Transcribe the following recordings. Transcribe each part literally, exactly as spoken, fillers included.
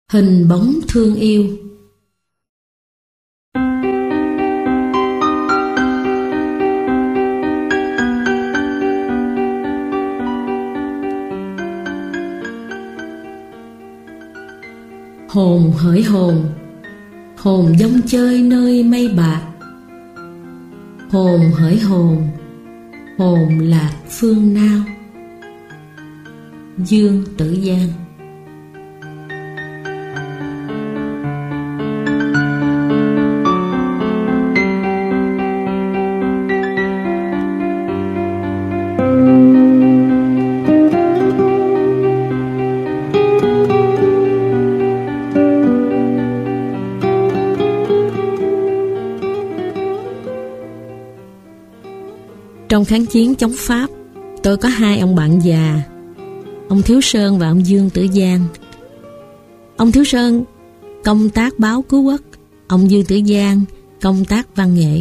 Hình bóng thương yêu. Hồn hỡi hồn, hồn dông chơi nơi mây bạc. Hồn hỡi hồn, hồn lạc phương nào. Dương Tử Giang. Trong kháng chiến chống Pháp, tôi có hai ông bạn già, ông Thiếu Sơn và ông Dương Tử Giang. Ông Thiếu Sơn công tác báo cứu quốc, ông Dương Tử Giang công tác văn nghệ.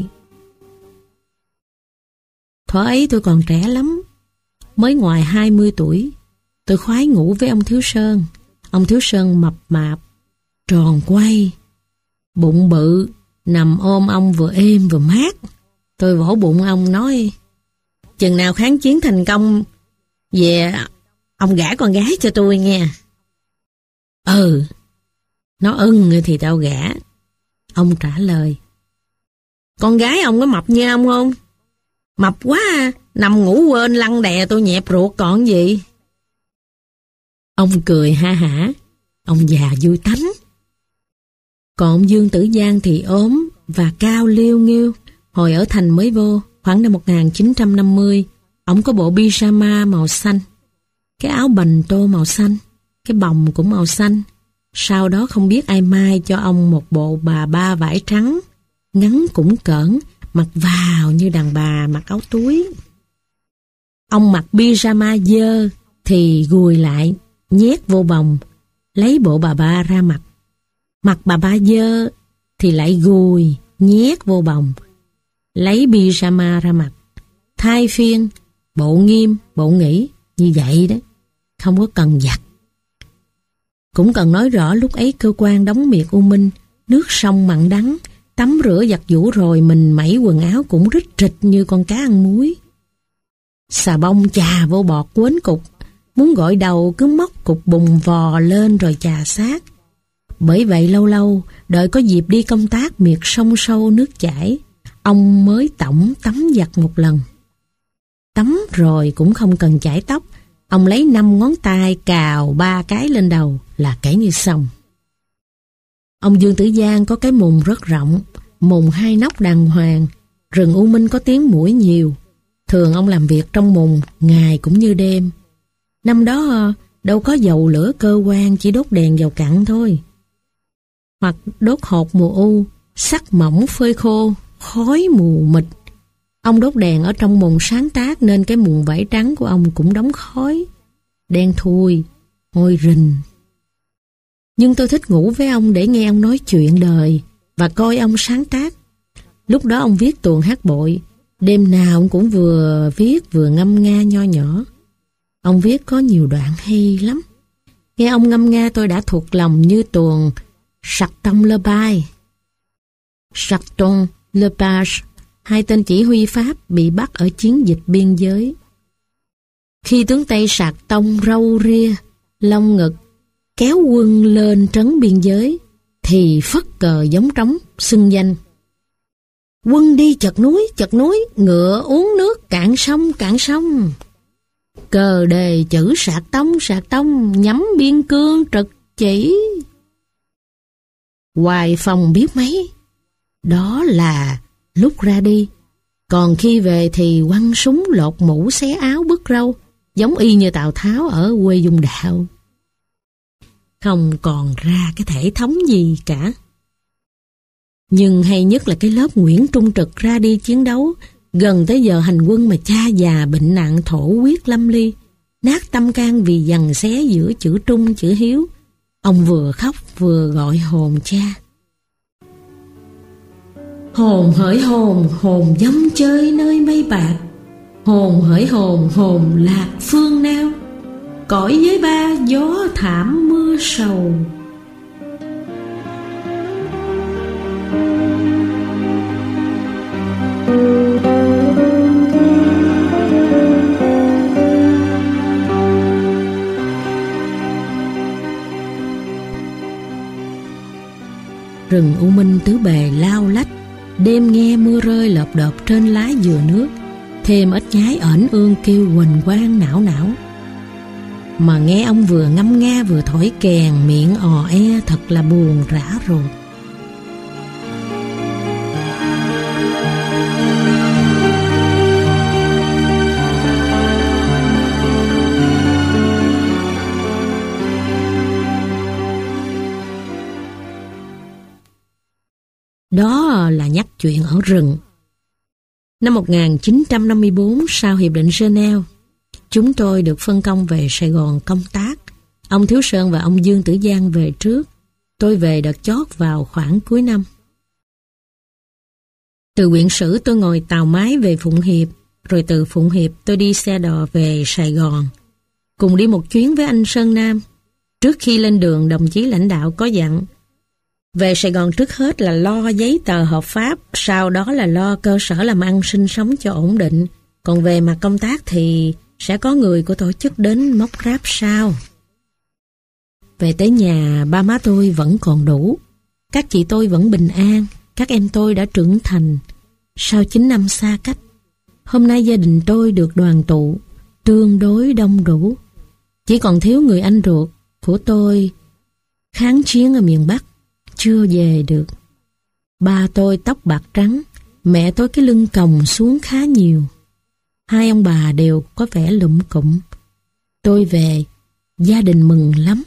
Thuở ấy tôi còn trẻ lắm, mới ngoài hai mươi tuổi. Tôi khoái ngủ với ông Thiếu Sơn. Ông Thiếu Sơn mập mạp, tròn quay, bụng bự, nằm ôm ông vừa êm vừa mát. Tôi vỗ bụng ông nói: chừng nào kháng chiến thành công, về ông gả con gái cho tôi nghe. Ừ, nó ưng thì tao gả. Ông trả lời: con gái ông có mập như ông không? Mập quá à, nằm ngủ quên lăn đè tôi nhẹp ruột còn gì. Ông cười ha hả, ông già vui tánh. Còn ông Dương Tử Giang thì ốm và cao liêu nghiêu. Hồi ở thành mới vô, khoảng năm một nghìn chín trăm năm mươi, ông có bộ pyjama màu xanh, cái áo bành tô màu xanh, cái bồng cũng màu xanh. Sau đó không biết ai mai cho ông một bộ bà ba vải trắng, ngắn cũng cỡn, mặc vào như đàn bà mặc áo túi. Ông mặc pyjama dơ thì gùi lại, nhét vô bồng, lấy bộ bà ba ra mặc. Mặc bà ba dơ thì lại gùi, nhét vô bồng, lấy pyjama ra mặc. Thay phiên, bộ nghiêm, bộ nghỉ, như vậy đó, không có cần giặt. Cũng cần nói rõ lúc ấy cơ quan đóng miệt U Minh, nước sông mặn đắng, tắm rửa giặt giũ rồi mình mẩy quần áo cũng rít trịch như con cá ăn muối. Xà bông chà vô bọt quến cục, muốn gội đầu cứ móc cục bùng vò lên rồi chà sát. Bởi vậy lâu lâu, đợi có dịp đi công tác miệt sông sâu nước chảy, ông mới tổng tắm giặt một lần. Tắm rồi cũng không cần chải tóc, ông lấy năm ngón tay cào ba cái lên đầu là kể như xong. Ông Dương Tử Giang có cái mùng rất rộng, mùng hai nóc đàng hoàng. Rừng U Minh có tiếng muỗi nhiều, thường ông làm việc trong mùng ngày cũng như đêm. Năm đó đâu có dầu lửa cơ quan, chỉ đốt đèn dầu cặn thôi, hoặc đốt hột mùa u, sắt mỏng phơi khô, khói mù mịt. Ông đốt đèn ở trong mùng sáng tác nên cái mùng vải trắng của ông cũng đóng khói, đen thui, hôi rình. Nhưng tôi thích ngủ với ông để nghe ông nói chuyện đời và coi ông sáng tác. Lúc đó ông viết tuồng hát bội, đêm nào ông cũng vừa viết vừa ngâm nga nho nhỏ. Ông viết có nhiều đoạn hay lắm. Nghe ông ngâm nga tôi đã thuộc lòng như tuồng Sarton Le Bay, Sarton Le Page, hai tên chỉ huy Pháp bị bắt ở chiến dịch biên giới. Khi tướng Tây sạc tông râu ria, lông ngực, kéo quân lên trấn biên giới, thì phất cờ giống trống, xưng danh. Quân đi chật núi, chật núi, ngựa uống nước cạn sông, cạn sông. Cờ đề chữ sạc tông, sạc tông, nhắm biên cương trực chỉ. Hoài phòng biết mấy, đó là lúc ra đi. Còn khi về thì quăng súng lột mũ xé áo bứt râu, giống y như Tào Tháo ở quê Dung Đạo. Không còn ra cái thể thống gì cả. Nhưng hay nhất là cái lớp Nguyễn Trung Trực ra đi chiến đấu, gần tới giờ hành quân mà cha già bệnh nặng thổ huyết lâm ly, nát tâm can vì giằng xé giữa chữ Trung chữ Hiếu. Ông vừa khóc vừa gọi hồn cha. Hồn hỡi hồn, hồn dông chơi nơi mây bạc. Hồn hỡi hồn, hồn lạc phương nào. Cõi với ba gió thảm mưa sầu. Rừng u minh tứ bề lao lách, đêm nghe mưa rơi lợp đợp trên lá dừa nước, thêm ếch nhái ẩn ương kêu huỳnh quang não não. Mà nghe ông vừa ngâm nga vừa thổi kèn, miệng ò e thật là buồn rã rột. Đó là nhắc chuyện ở rừng. Năm một nghìn chín trăm năm mươi tư, sau Hiệp định Geneva, chúng tôi được phân công về Sài Gòn công tác. Ông Thiếu Sơn và ông Dương Tử Giang về trước. Tôi về đợt chót vào khoảng cuối năm. Từ Huyện Sử tôi ngồi tàu máy về Phụng Hiệp, rồi từ Phụng Hiệp tôi đi xe đò về Sài Gòn. Cùng đi một chuyến với anh Sơn Nam. Trước khi lên đường, đồng chí lãnh đạo có dặn về Sài Gòn trước hết là lo giấy tờ hợp pháp, sau đó là lo cơ sở làm ăn sinh sống cho ổn định. Còn về mặt công tác thì sẽ có người của tổ chức đến móc ráp sau. Về tới nhà, ba má tôi vẫn còn đủ. Các chị tôi vẫn bình an, các em tôi đã trưởng thành. Sau chín năm xa cách, hôm nay gia đình tôi được đoàn tụ, tương đối đông đủ. Chỉ còn thiếu người anh ruột của tôi kháng chiến ở miền Bắc, chưa về được. Ba tôi tóc bạc trắng, mẹ tôi cái lưng còng xuống khá nhiều. Hai ông bà đều có vẻ lụm cụm. Tôi về, gia đình mừng lắm.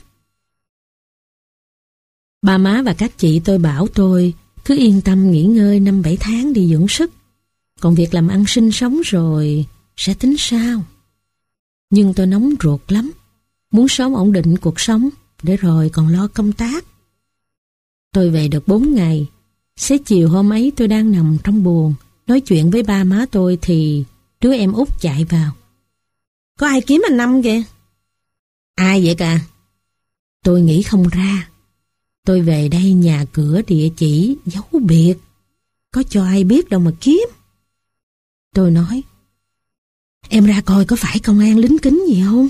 Ba má và các chị tôi bảo tôi cứ yên tâm nghỉ ngơi năm bảy tháng đi dưỡng sức. Còn việc làm ăn sinh sống rồi sẽ tính sao. Nhưng tôi nóng ruột lắm, muốn sớm ổn định cuộc sống để rồi còn lo công tác. Tôi về được bốn ngày. Xế chiều hôm ấy tôi đang nằm trong buồng nói chuyện với ba má tôi thì đứa em út chạy vào. Có ai kiếm anh Năm kìa? Ai vậy cả? Tôi nghĩ không ra. Tôi về đây nhà cửa địa chỉ giấu biệt, có cho ai biết đâu mà kiếm. Tôi nói, em ra coi có phải công an lính kính gì không?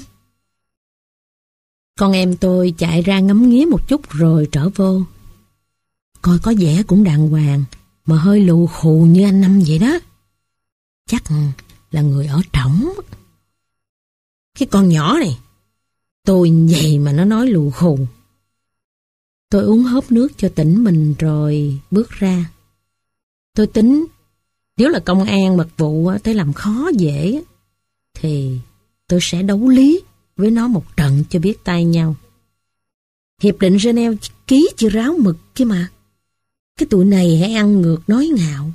Con em tôi chạy ra ngắm nghía một chút rồi trở vô. Coi có vẻ cũng đàng hoàng, mà hơi lù khù như anh Năm vậy đó. Chắc là người ở trỏng. Cái con nhỏ này, tôi vậy mà nó nói lù khù. Tôi uống hớp nước cho tỉnh mình rồi bước ra. Tôi tính, nếu là công an mật vụ tới làm khó dễ, thì tôi sẽ đấu lý với nó một trận cho biết tay nhau. Hiệp định Geneva ký chưa ráo mực kia mà. Cái tụi này hãy ăn ngược nói ngạo.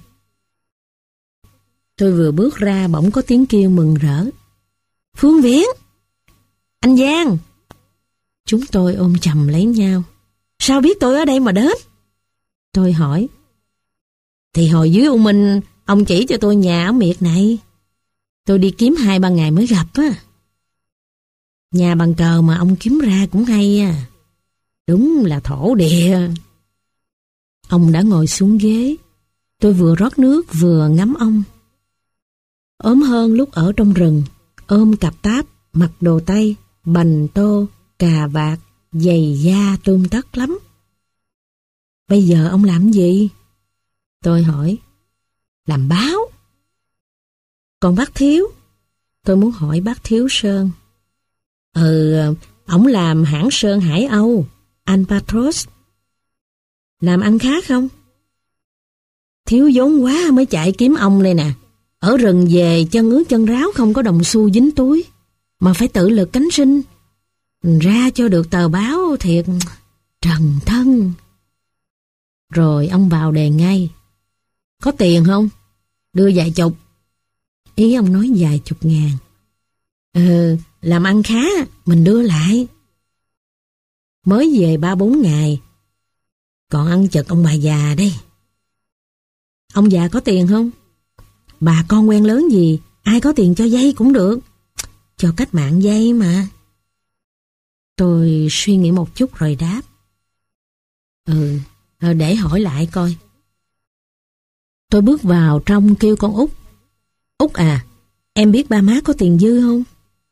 Tôi vừa bước ra bỗng có tiếng kêu mừng rỡ. Phương Viễn! Anh Giang! Chúng tôi ôm chầm lấy nhau. Sao biết tôi ở đây mà đến? Tôi hỏi. Thì hồi dưới U Minh, ông chỉ cho tôi nhà ở miệt này. Tôi đi kiếm hai ba ngày mới gặp á. Nhà bằng cờ mà ông kiếm ra cũng hay à. Đúng là thổ địa. Ông đã ngồi xuống ghế. Tôi vừa rót nước vừa ngắm ông. Ốm hơn lúc ở trong rừng, ôm cặp táp, mặc đồ tây, bành tô, cà vạt, giày da tươm tất lắm. Bây giờ ông làm gì? Tôi hỏi. Làm báo. Còn bác Thiếu? Tôi muốn hỏi bác Thiếu Sơn. Ừ, ổng làm hãng Sơn Hải Âu, Albatros. Làm ăn khá không? Thiếu vốn quá mới chạy kiếm ông đây nè. Ở rừng về chân ướt chân ráo không có đồng xu dính túi, mà phải tự lực cánh sinh. Ra cho được tờ báo thiệt trần thân. Rồi ông vào đề ngay. Có tiền không? Đưa vài chục. Ý ông nói vài chục ngàn. Ừ, làm ăn khá, mình đưa lại. Mới về ba bốn ngày, còn ăn chật ông bà già đây. Ông già có tiền không? Bà con quen lớn gì, ai có tiền cho vay cũng được. Cho cách mạng vay mà. Tôi suy nghĩ một chút rồi đáp. Ừ, để hỏi lại coi. Tôi bước vào trong kêu con Út. Út à, em biết ba má có tiền dư không?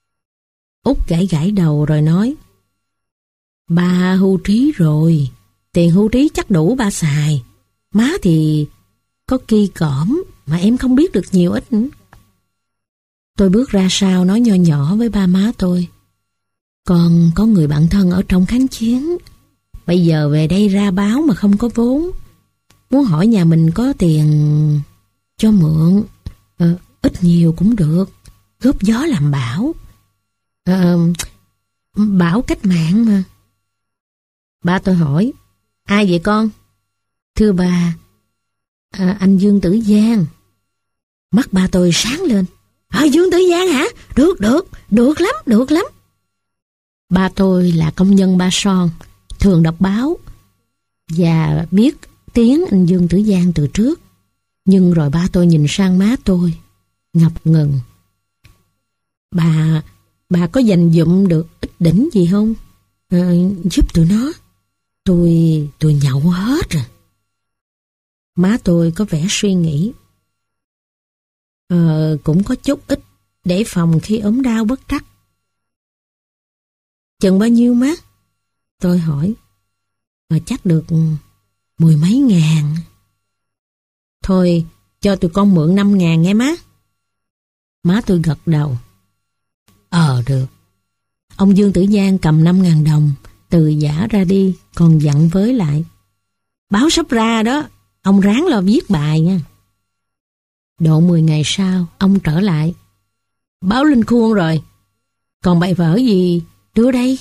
Út gãi gãi đầu rồi nói. Ba hưu trí rồi, Tiền hưu trí chắc đủ ba xài. Má thì có ki cỏm mà em không biết được nhiều ít. Tôi bước ra sau nói nho nhỏ với ba má tôi. Con có người bạn thân ở trong kháng chiến. Bây giờ về đây ra báo mà không có vốn. Muốn hỏi nhà mình có tiền cho mượn. Ờ, ít nhiều cũng được. Góp gió làm bão. Ờ, bão cách mạng mà. Ba tôi hỏi. Ai vậy con? Thưa bà, à, anh Dương Tử Giang. Mắt ba tôi sáng lên. À, Dương Tử Giang hả? Được, được, được lắm, được lắm. Ba tôi là công nhân Ba Son, thường đọc báo và biết tiếng anh Dương Tử Giang từ trước. Nhưng rồi ba tôi nhìn sang má tôi, ngập ngừng. Bà, bà có dành dụm được ít đỉnh gì không? À, giúp tụi nó. Tôi, tôi nhậu hết rồi. Má tôi có vẻ suy nghĩ. Ờ, cũng có chút ít để phòng khi ốm đau bất trắc. Chừng bao nhiêu má? Tôi hỏi. Mà chắc được mười mấy ngàn. Thôi, cho tụi con mượn năm ngàn nghe má. Má tôi gật đầu. Ờ, được. Ông Dương Tử Giang cầm năm ngàn đồng, từ giã ra đi, còn dặn với lại. Báo sắp ra đó, ông ráng lo viết bài nha. Độ mười ngày sau, ông trở lại. Báo lên khuôn rồi. Còn bài vở gì đưa đây?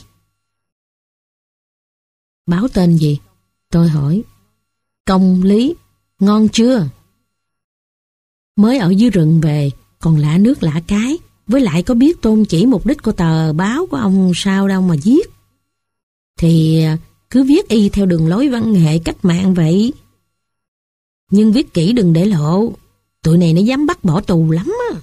Báo tên gì? Tôi hỏi. Công lý, ngon chưa? Mới ở dưới rừng về, còn lạ nước lạ cái. Với lại có biết tôn chỉ mục đích của tờ báo của ông sao đâu mà viết. Thì cứ viết y theo đường lối văn nghệ cách mạng vậy. Nhưng viết kỹ đừng để lộ. Tụi này nó dám bắt bỏ tù lắm á.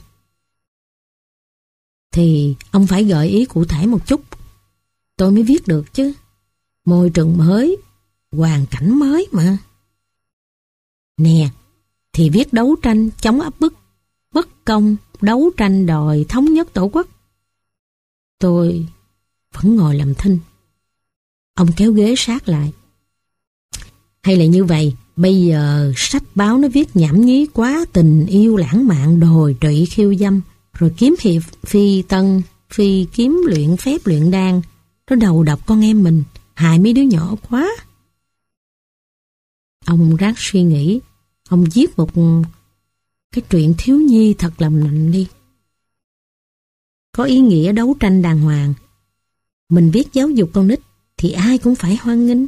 Thì ông phải gợi ý cụ thể một chút, tôi mới viết được chứ. Môi trường mới, hoàn cảnh mới mà. Nè, thì viết đấu tranh chống áp bức, bất công, đấu tranh đòi thống nhất tổ quốc. Tôi vẫn ngồi làm thinh. Ông kéo ghế sát lại. Hay là như vậy, bây giờ sách báo nó viết nhảm nhí quá, tình yêu lãng mạn đồi trụy khiêu dâm, rồi kiếm hiệp phi tân, phi kiếm luyện phép luyện đan, nó đầu độc con em mình, hại mấy đứa nhỏ quá. Ông ráng suy nghĩ, ông viết một cái truyện thiếu nhi thật làm nạnh đi. Có ý nghĩa đấu tranh đàng hoàng. Mình viết giáo dục con nít thì ai cũng phải hoan nghênh.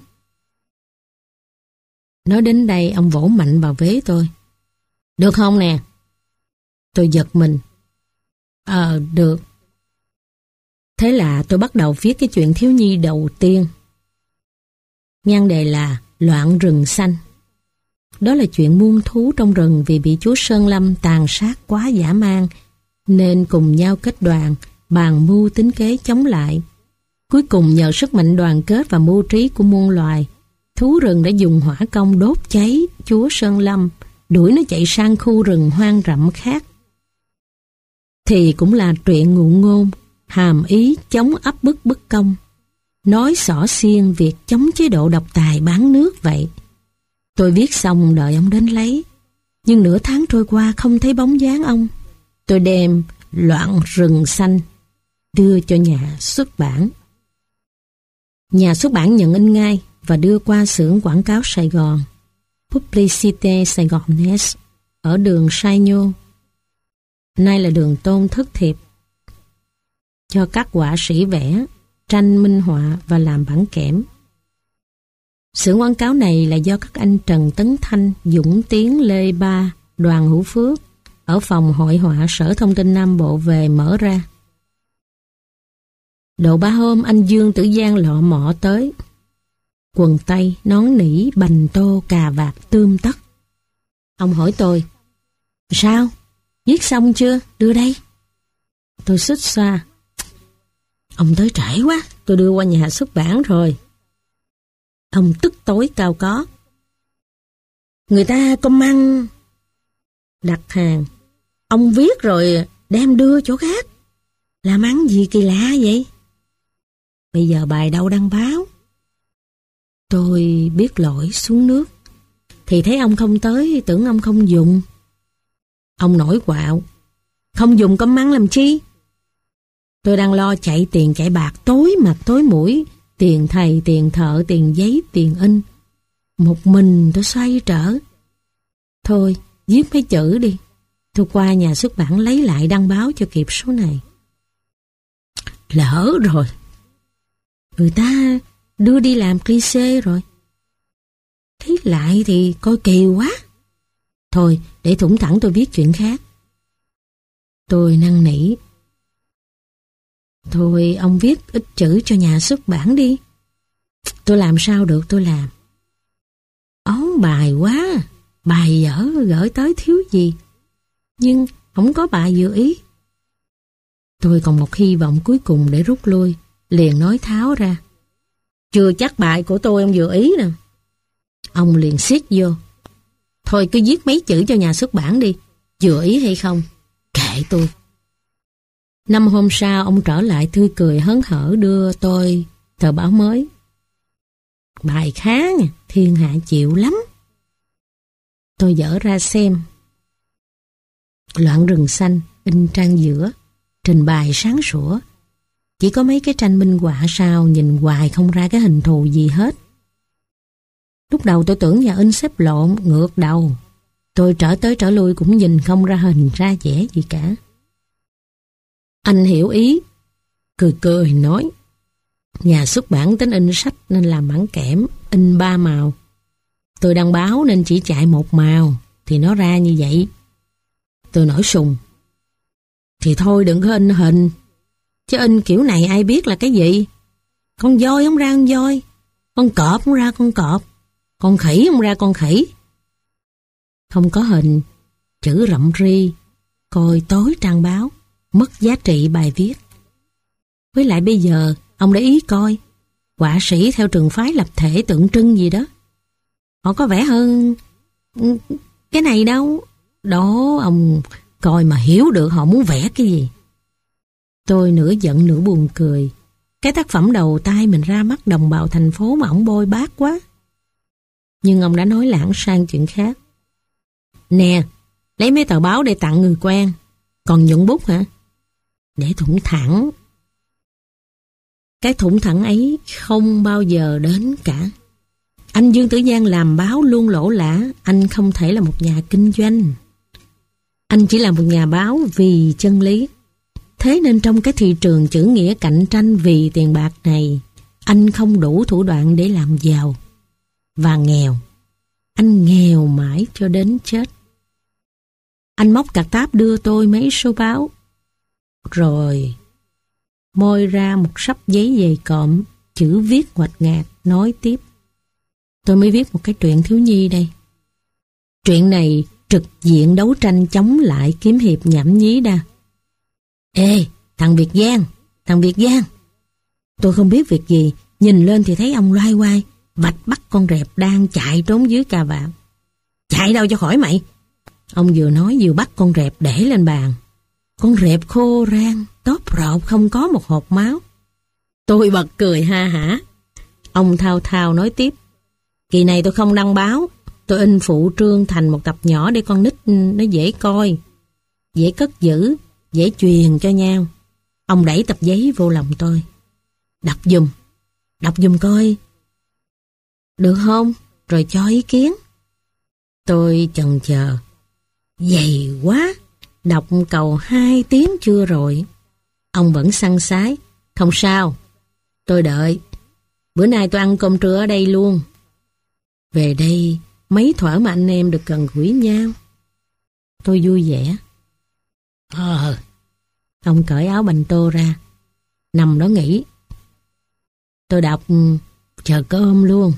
Nói đến đây ông vỗ mạnh vào vế tôi. Được không nè? Tôi giật mình. Ờ, được. Thế là tôi bắt đầu viết cái chuyện thiếu nhi đầu tiên. Nhan đề là Loạn rừng xanh. Đó là chuyện muôn thú trong rừng vì bị chúa Sơn Lâm tàn sát quá dã man, nên cùng nhau kết đoàn, bàn mưu tính kế chống lại. Cuối cùng nhờ sức mạnh đoàn kết và mưu trí của muôn loài, thú rừng đã dùng hỏa công đốt cháy chúa Sơn Lâm, đuổi nó chạy sang khu rừng hoang rậm khác. Thì cũng là truyện ngụ ngôn, hàm ý chống áp bức bất công, nói xỏ xiên việc chống chế độ độc tài bán nước vậy. Tôi viết xong đợi ông đến lấy, nhưng nửa tháng trôi qua không thấy bóng dáng ông. Tôi đem Loạn rừng xanh đưa cho nhà xuất bản. Nhà xuất bản nhận in ngay và đưa qua xưởng quảng cáo Sài Gòn, Publicité Sài Gòn Nest, ở đường Sai Nhô, nay là đường Tôn Thất Thiệp, cho các họa sĩ vẽ, tranh minh họa và làm bản kẽm. Xưởng quảng cáo này là do các anh Trần Tấn Thanh, Dũng Tiến, Lê Ba, Đoàn Hữu Phước ở phòng hội họa Sở Thông tin Nam Bộ về mở ra. Độ ba hôm anh Dương Tử Giang lọ mọ tới. Quần tây, nón nỉ, bành tô, cà vạt, tươm tất. Ông hỏi tôi, sao? Viết xong chưa? Đưa đây. Tôi xích xoa. Ông tới trễ quá, tôi đưa qua nhà xuất bản rồi. Ông tức tối cao có. Người ta có măng đặt hàng, ông viết rồi đem đưa chỗ khác. Làm ăn gì kỳ lạ vậy? Bây giờ bài đâu đăng báo? Tôi Tôi biết lỗi xuống nước, thì thấy ông không tới, tưởng ông không dùng. Ông nổi quạo, không dùng có mắng làm chi? Tôi đang lo chạy tiền chạy bạc tối mặt tối mũi, tiền thầy, tiền thợ, tiền giấy, tiền in. Một mình tôi xoay trở. Thôi, viết mấy chữ đi. Tôi qua nhà xuất bản lấy lại đăng báo cho kịp số này. Lỡ rồi. Người ta đưa đi làm cliché rồi. Thấy lại thì coi kỳ quá. Thôi, để thủng thẳng tôi viết chuyện khác. Tôi năn nỉ. Thôi, ông viết ít chữ cho nhà xuất bản đi. Tôi làm sao được tôi làm. Ón bài quá. Bài dở gửi tới thiếu gì. Nhưng không có bài vừa ý. Tôi còn một hy vọng cuối cùng để rút lui. Liền nói tháo ra. Chưa chắc bài của tôi ông vừa ý nè. Ông liền siết vô. Thôi cứ viết mấy chữ cho nhà xuất bản đi. Vừa ý hay không, kệ tôi. Năm hôm sau ông trở lại tươi cười hớn hở đưa tôi tờ báo mới. Bài khá nha, thiên hạ chịu lắm. Tôi dở ra xem. Loạn rừng xanh, in trang giữa, trình bày sáng sủa. Chỉ có mấy cái tranh minh họa sao nhìn hoài không ra cái hình thù gì hết. Lúc đầu tôi tưởng nhà in xếp lộn, ngược đầu. Tôi trở tới trở lui cũng nhìn không ra hình ra vẻ gì cả. Anh hiểu ý, cười cười nói. Nhà xuất bản tính in sách nên làm bản kẽm, in ba màu. Tôi đăng báo nên chỉ chạy một màu, thì nó ra như vậy. Tôi nổi sùng. Thì thôi đừng có in hình, chứ in kiểu này ai biết là cái gì. Con voi không ra con voi, con cọp không ra con cọp, con khỉ không ra con khỉ. Không có hình, chữ rậm ri, coi tối trang báo, mất giá trị bài viết. Với lại bây giờ, ông để ý coi, họa sĩ theo trường phái lập thể tượng trưng gì đó. Họ có vẻ hơn cái này đâu. Đó, ông coi mà hiểu được họ muốn vẽ cái gì. Tôi nửa giận nửa buồn cười. Cái tác phẩm đầu tay mình ra mắt đồng bào thành phố mà ông bôi bác quá. Nhưng ông đã nói lãng sang chuyện khác. Nè, lấy mấy tờ báo để tặng người quen. Còn nhuận bút hả? Để thủng thẳng. Cái thủng thẳng ấy không bao giờ đến cả. Anh Dương Tử Giang làm báo luôn lỗ lã. Anh không thể là một nhà kinh doanh. Anh chỉ là một nhà báo vì chân lý. Thế nên trong cái thị trường chữ nghĩa cạnh tranh vì tiền bạc này, anh không đủ thủ đoạn để làm giàu. Và nghèo. Anh nghèo mãi cho đến chết. Anh móc cạc táp đưa tôi mấy số báo. Rồi moi ra một sấp giấy dày cộm, chữ viết ngoạch ngạc, nói tiếp. Tôi mới viết một cái truyện thiếu nhi đây. Truyện này trực diện đấu tranh chống lại kiếm hiệp nhảm nhí đa. Ê, thằng Việt Giang, thằng Việt Giang. Tôi không biết việc gì, nhìn lên thì thấy ông loay hoay, vạch bắt con rệp đang chạy trốn dưới cà vạt. Chạy đâu cho khỏi mày. Ông vừa nói vừa bắt con rệp để lên bàn. Con rệp khô rang, tóp rộp không có một hột máu. Tôi bật cười ha hả. Ông thao thao nói tiếp. Kỳ này tôi không đăng báo. Tôi in phụ trương thành một tập nhỏ để con nít nó dễ coi, dễ cất giữ, dễ truyền cho nhau. Ông đẩy tập giấy vô lòng tôi. Đọc giùm, đọc giùm coi. Được không? Rồi cho ý kiến. Tôi chần chờ. Dày quá. Đọc cầu hai tiếng chưa rồi. Ông vẫn săn sái. Không sao. Tôi đợi. Bữa nay tôi ăn cơm trưa ở đây luôn. Về đây mấy thuở mà anh em được gần gũi nhau. Tôi vui vẻ. Ờ. Ông cởi áo bành tô ra. Nằm đó nghỉ. Tôi đọc chờ cơm luôn.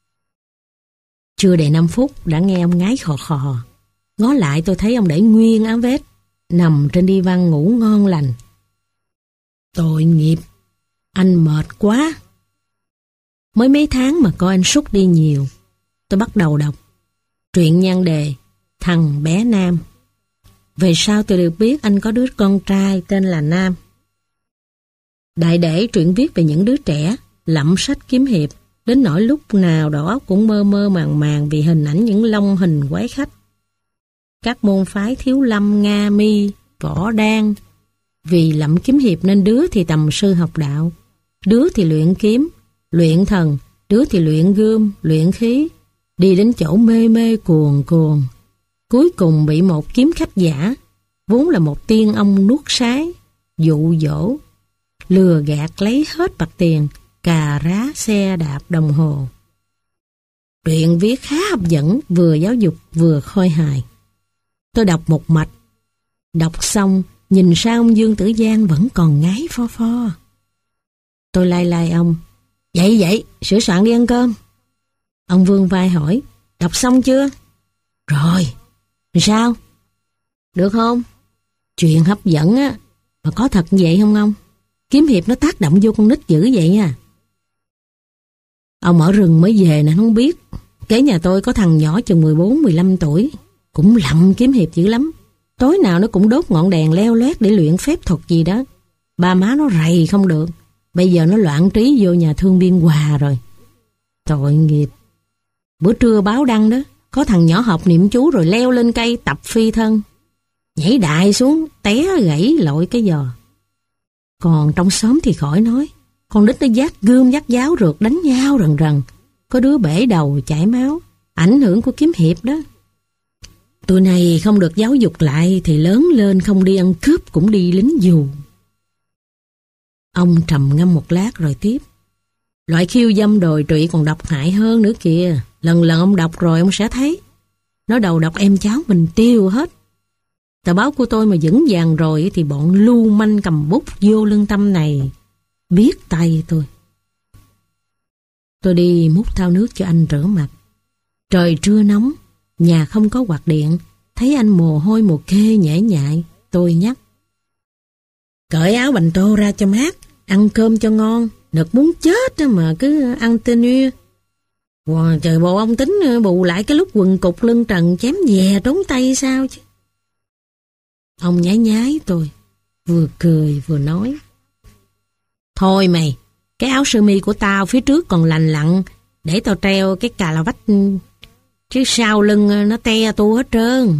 Chưa đầy năm phút đã nghe ông ngái khò khò. Ngó lại tôi thấy ông để nguyên áo vest, nằm trên đi văn ngủ ngon lành. Tội nghiệp, anh mệt quá. Mới mấy tháng mà coi anh sút đi nhiều. Tôi bắt đầu đọc truyện nhan đề Thằng bé Nam. Về sau tôi được biết anh có đứa con trai tên là Nam. Đại để truyện viết về những đứa trẻ lẫm sách kiếm hiệp, đến nỗi lúc nào đầu óc cũng mơ mơ màng màng vì hình ảnh những long hình quái khách. Các môn phái Thiếu Lâm, Nga Mi, Võ Đan. Vì lậm kiếm hiệp nên đứa thì tầm sư học đạo, đứa thì luyện kiếm, luyện thần, đứa thì luyện gươm, luyện khí, đi đến chỗ mê mê cuồng cuồng. Cuối cùng bị một kiếm khách giả, vốn là một tiên ông nuốt sái, dụ dỗ, lừa gạt lấy hết bạc tiền, cà rá, xe đạp, đồng hồ. Truyện viết khá hấp dẫn, vừa giáo dục vừa khôi hài. Tôi đọc một mạch, đọc xong nhìn sao ông Dương Tử Giang vẫn còn ngái pho pho. Tôi lai lai ông, dậy dậy, sửa soạn đi ăn cơm. Ông vươn vai hỏi, đọc xong chưa? Rồi, sao? Được không? Chuyện hấp dẫn á, mà có thật vậy không ông? Kiếm hiệp nó tác động vô con nít dữ vậy à? Ông ở rừng mới về nên không biết. Kế nhà tôi có thằng nhỏ chừng mười bốn mười lăm tuổi, cũng lậm kiếm hiệp dữ lắm. Tối nào nó cũng đốt ngọn đèn leo lét để luyện phép thuật gì đó. Ba má nó rầy không được. Bây giờ nó loạn trí vô nhà thương Biên Hòa rồi. Tội nghiệp. Bữa trưa báo đăng đó, có thằng nhỏ học niệm chú rồi leo lên cây tập phi thân. Nhảy đại xuống, té gãy lội cái giò. Còn trong xóm thì khỏi nói. Con nít nó vác gươm vác giáo rượt đánh nhau rần rần. Có đứa bể đầu chảy máu. Ảnh hưởng của kiếm hiệp đó. Tụi này không được giáo dục lại thì lớn lên không đi ăn cướp cũng đi lính dù. Ông trầm ngâm một lát rồi tiếp. Loại khiêu dâm đồi trụy còn độc hại hơn nữa kìa. Lần lần ông đọc rồi ông sẽ thấy. Nó đầu độc em cháu mình tiêu hết. Tờ báo của tôi mà vững vàng rồi thì bọn lưu manh cầm bút vô lương tâm này biết tay tôi. Tôi đi múc thau nước cho anh rửa mặt. Trời trưa nóng, nhà không có quạt điện, thấy anh mồ hôi mồ kê nhễ nhại, tôi nhắc. Cởi áo bành tô ra cho mát, ăn cơm cho ngon, nực muốn chết mà cứ ăn tê nuya. Wow, trời bộ ông tính bù lại cái lúc quần cục lưng trần chém dè trốn tay sao chứ. Ông nhái nhái tôi, vừa cười vừa nói. Thôi mày, cái áo sơ mi của tao phía trước còn lành lặn, để tao treo cái cà la vách, chứ sau lưng nó te tu hết trơn.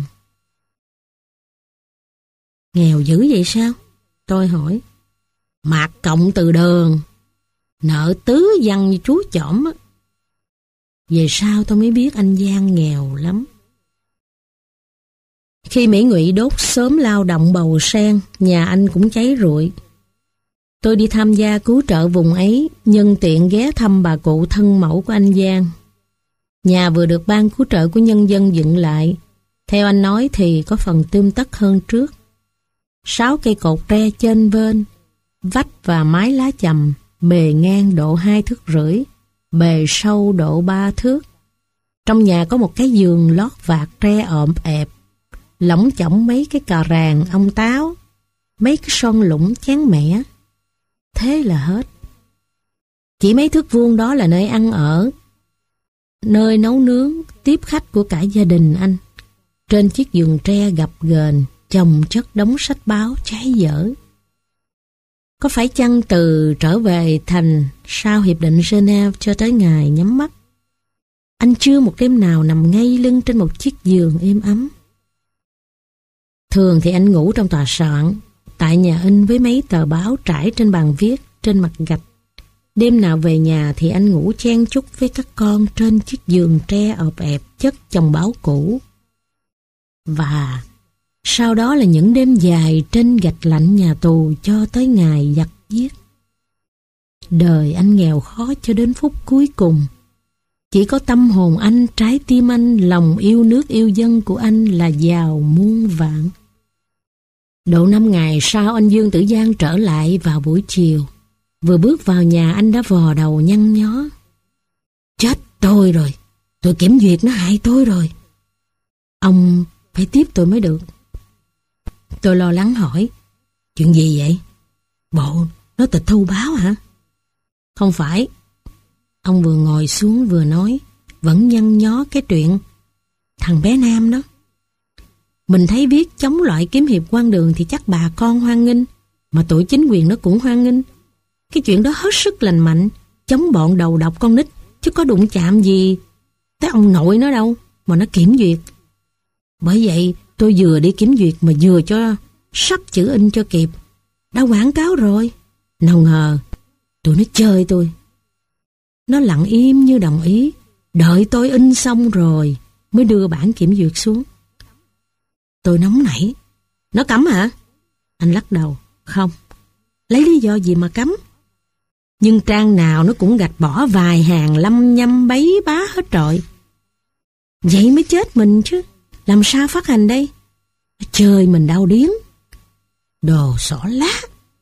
Nghèo dữ vậy sao? Tôi hỏi. Mạc cộng từ đường, nợ tứ văn như chú chỏm á. Về sau tôi mới biết anh Giang nghèo lắm. Khi Mỹ Ngụy đốt xóm lao động bầu sen, nhà anh cũng cháy rụi. Tôi đi tham gia cứu trợ vùng ấy, nhân tiện ghé thăm bà cụ thân mẫu của anh Giang. Nhà vừa được ban cứu trợ của nhân dân dựng lại. Theo anh nói thì có phần tươm tất hơn trước. Sáu cây cột tre chênh vênh, vách và mái lá chầm, bề ngang độ hai thước rưỡi, bề sâu độ ba thước. Trong nhà có một cái giường lót vạt tre ọm ẹp, lỏng chỏng mấy cái cà ràng, ong táo, mấy cái son lũng chén mẻ. Thế là hết. Chỉ mấy thước vuông đó là nơi ăn ở, nơi nấu nướng, tiếp khách của cả gia đình anh. Trên chiếc giường tre gập ghềnh, chồng chất đống sách báo cháy dở. Có phải chăng từ trở về thành sau Hiệp định Geneva cho tới ngày nhắm mắt, anh chưa một đêm nào nằm ngay lưng trên một chiếc giường êm ấm. Thường thì anh ngủ trong tòa soạn, tại nhà in với mấy tờ báo trải trên bàn viết, trên mặt gạch. Đêm nào về nhà thì anh ngủ chen chúc với các con trên chiếc giường tre ọp ẹp chất chồng báo cũ. Và sau đó là những đêm dài trên gạch lạnh nhà tù cho tới ngày giặc giết. Đời anh nghèo khó cho đến phút cuối cùng. Chỉ có tâm hồn anh, trái tim anh, lòng yêu nước yêu dân của anh là giàu muôn vạn. Độ năm ngày sau anh Dương Tử Giang trở lại vào buổi chiều. Vừa bước vào nhà anh đã vò đầu nhăn nhó. Chết tôi rồi, tôi kiểm duyệt nó hại tôi rồi. Ông phải tiếp tôi mới được. Tôi lo lắng hỏi, chuyện gì vậy? Bộ nó tịch thu báo hả? Không phải. Ông vừa ngồi xuống vừa nói, vẫn nhăn nhó cái chuyện thằng bé Nam đó. Mình thấy viết chống loại kiếm hiệp quan đường thì chắc bà con hoan nghênh, mà tụi chính quyền nó cũng hoan nghênh. Cái chuyện đó hết sức lành mạnh, chống bọn đầu độc con nít, chứ có đụng chạm gì tới ông nội nó đâu mà nó kiểm duyệt. Bởi vậy tôi vừa đi kiểm duyệt mà vừa cho sắp chữ in cho kịp. Đã quảng cáo rồi. Nào ngờ tụi nó chơi tôi. Nó lặng im như đồng ý, đợi tôi in xong rồi mới đưa bản kiểm duyệt xuống. Tôi nóng nảy. Nó cấm hả? Anh lắc đầu. Không. Lấy lý do gì mà cấm? Nhưng trang nào nó cũng gạch bỏ vài hàng lăm nhăm bấy bá hết trọi. Vậy mới chết mình chứ. Làm sao phát hành đây? Chơi mình đau điếng. Đồ xỏ lá.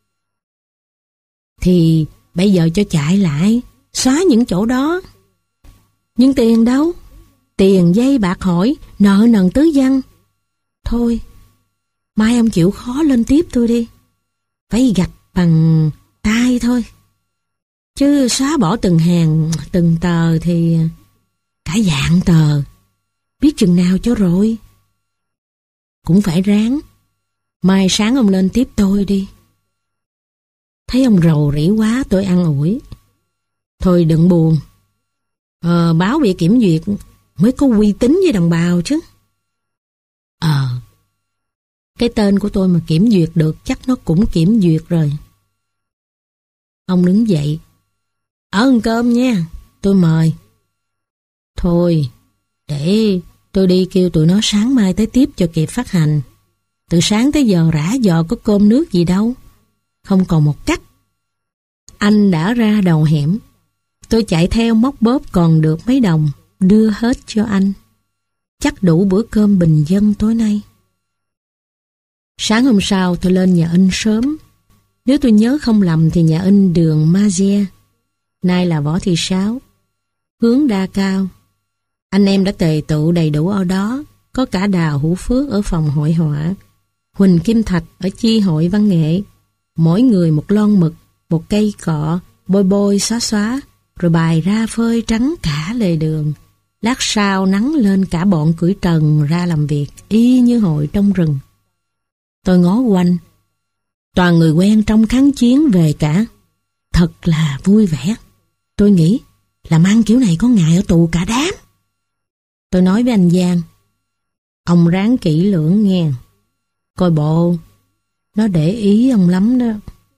Thì bây giờ cho chạy lại, xóa những chỗ đó. Nhưng tiền đâu? Tiền dây bạc hỏi, nợ nần tứ văn. Thôi, mai ông chịu khó lên tiếp tôi đi. Phải gạch bằng tay thôi. Chứ xóa bỏ từng hàng, từng tờ thì cả vạn tờ. Biết chừng nào cho rồi. Cũng phải ráng. Mai sáng ông lên tiếp tôi đi. Thấy ông rầu rĩ quá, tôi an ủi. Thôi đừng buồn. Ờ, báo bị kiểm duyệt mới có uy tín với đồng bào chứ. Ờ, cái tên của tôi mà kiểm duyệt được chắc nó cũng kiểm duyệt rồi. Ông đứng dậy. Ở ăn cơm nha, tôi mời. Thôi, để tôi đi kêu tụi nó sáng mai tới tiếp cho kịp phát hành. Từ sáng tới giờ rã dò có cơm nước gì đâu. Không còn một cắt. Anh đã ra đầu hẻm. Tôi chạy theo móc bóp còn được mấy đồng, đưa hết cho anh. Chắc đủ bữa cơm bình dân tối nay. Sáng hôm sau tôi lên nhà in sớm. Nếu tôi nhớ không lầm thì nhà in đường Mazia, nay là Võ Thị Sáu, hướng Đa Cao. Anh em đã tề tụ đầy đủ ở đó, có cả Đào Hữu Phước ở phòng hội họa, Huỳnh Kim Thạch ở chi hội văn nghệ, mỗi người một lon mực, một cây cọ, bôi bôi xóa xóa, rồi bài ra phơi trắng cả lề đường. Lát sau nắng lên cả bọn cưỡi trần ra làm việc, y như hội trong rừng. Tôi ngó quanh, toàn người quen trong kháng chiến về cả. Thật là vui vẻ. Tôi nghĩ làm ăn kiểu này có ngày ở tù cả đám. Tôi nói với anh Giang, ông ráng kỹ lưỡng nghe, coi bộ nó để ý ông lắm đó.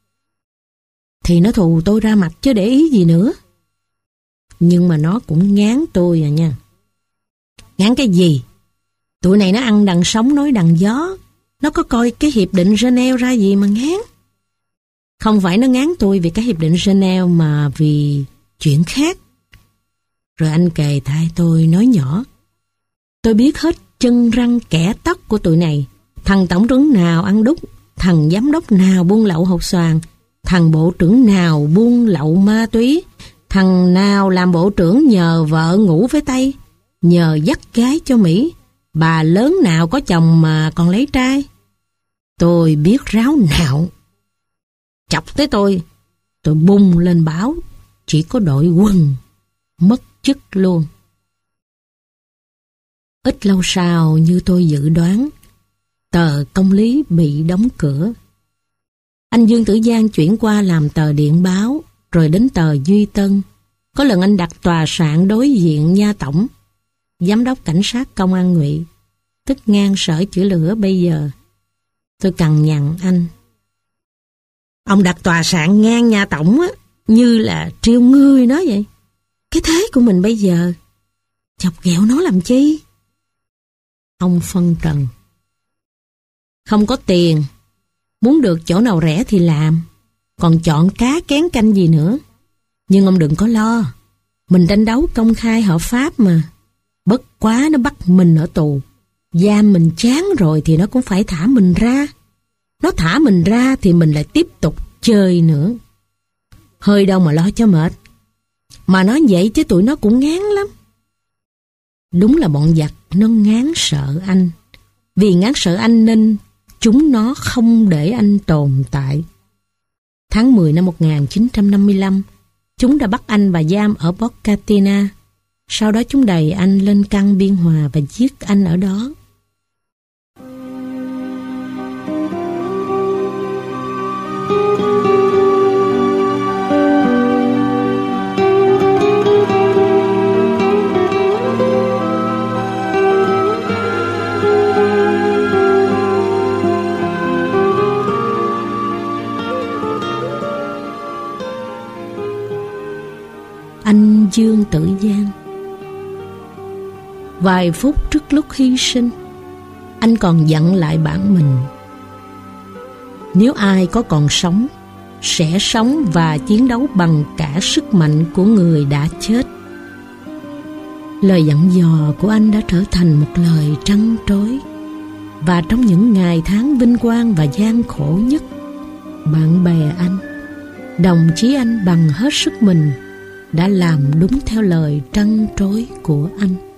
Thì nó thù tôi ra mặt chứ để ý gì nữa. Nhưng mà nó cũng ngán tôi à nha. Ngán cái gì? Tụi này nó ăn đằng sóng nói đằng gió. Nó có coi cái hiệp định Geneva ra gì mà ngán. Không phải nó ngán tôi vì cái hiệp định Geneva mà vì chuyện khác. Rồi anh kề tai tôi nói nhỏ. Tôi biết hết chân răng kẻ tóc của tụi này. Thằng tổng trưởng nào ăn đúc, thằng giám đốc nào buôn lậu hột xoàn, thằng bộ trưởng nào buôn lậu ma túy, thằng nào làm bộ trưởng nhờ vợ ngủ với Tây, nhờ dắt gái cho Mỹ, bà lớn nào có chồng mà còn lấy trai. Tôi biết ráo nạo. Chọc tới tôi, tôi bung lên báo, chỉ có đội quân, mất chức luôn. Ít lâu sau như tôi dự đoán, tờ Công lý bị đóng cửa. Anh Dương Tử Giang chuyển qua làm tờ Điện Báo, rồi đến tờ Duy Tân. Có lần anh đặt tòa soạn đối diện nha tổng, giám đốc cảnh sát công an Ngụy, tức ngang Sở Chữa Lửa bây giờ. Tôi cằn nhằn anh. Ông đặt tòa soạn ngang nha tổng á, như là trêu ngươi nói vậy. Cái thế của mình bây giờ, chọc ghẹo nó làm chi? Ông phân trần. Không có tiền, muốn được chỗ nào rẻ thì làm, còn chọn cá kén canh gì nữa. Nhưng ông đừng có lo, mình tranh đấu công khai hợp pháp mà. Bất quá nó bắt mình ở tù, giam mình chán rồi thì nó cũng phải thả mình ra. Nó thả mình ra thì mình lại tiếp tục chơi nữa. Hơi đâu mà lo cho mệt. Mà nói vậy chứ tụi nó cũng ngán lắm. Đúng là bọn giặc nó ngán sợ anh. Vì ngán sợ anh nên chúng nó không để anh tồn tại. Tháng mười năm một nghìn chín trăm năm mươi lăm, chúng đã bắt anh và giam ở Boccatina. Sau đó chúng đẩy anh lên căn Biên Hòa và giết anh ở đó. Vài phút trước lúc hy sinh, anh còn dặn lại bản mình: nếu ai có còn sống, sẽ sống và chiến đấu bằng cả sức mạnh của người đã chết. Lời dặn dò của anh đã trở thành một lời trăn trối. Và trong những ngày tháng vinh quang và gian khổ nhất, bạn bè anh, đồng chí anh bằng hết sức mình, đã làm đúng theo lời trăn trối của anh.